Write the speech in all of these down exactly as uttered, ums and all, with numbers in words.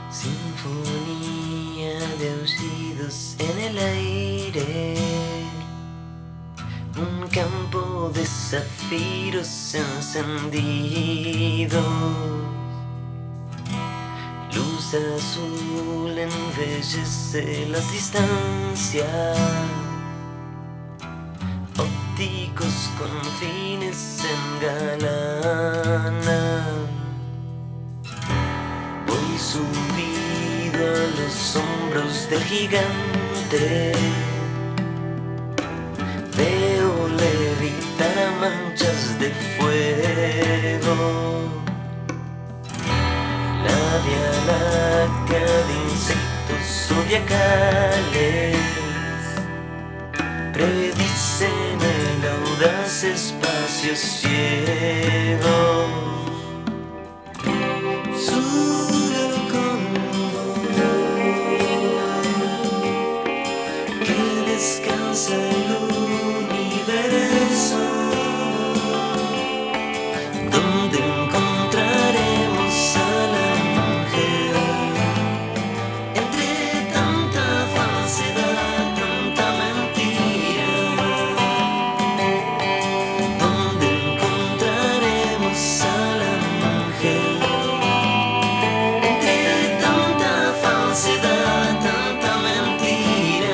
Sinfonía de aullidos en el aire, un campo de zafiros encendidos, luz azul embellece las distancias, ópticos confines engalanan. Voy subido a los hombros del gigante, veo levitar a manchas de fuego la Vía Láctea de insectos zodiacales. Predicen el audaz espacio ciego. Sube el convoy que descansa el universo, donde encontraremos al ángel entre tanta falsedad, tanta mentira, donde encontraremos al ángel entre tanta falsedad, tanta mentira.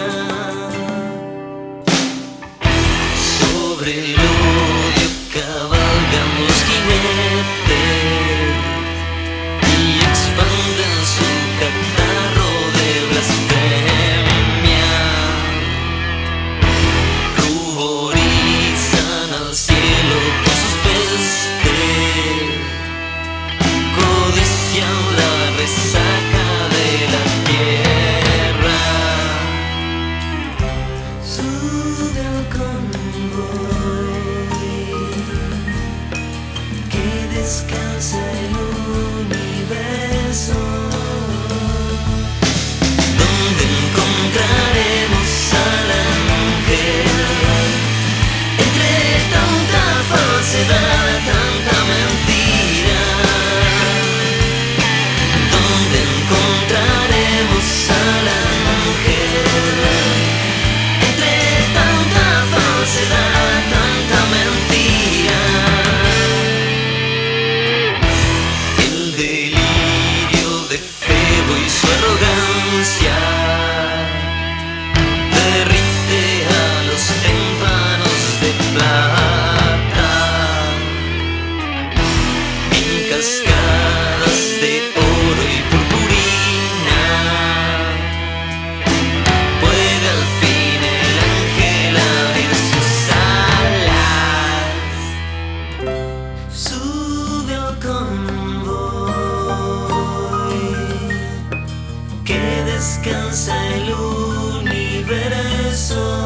Sobre el odio cabalgan los jinetes y expanden su catarro de blasfemia, ruborizan al cielo con sus pestes, codician la resaca de la tierra. Sube al convoy que descansa el universo, donde encontraremos al ángel entre tanta falsedad, tanta mentira, donde encontraremos al ángel entre tanta falsedad, tanta mentira. El delirio de Febo y su arrogancia derrite a los témpanos de plata en cascadas de oro y purpurina. Puede al fin el ángel abrir sus alas. Sube al convoy que descansa el universo,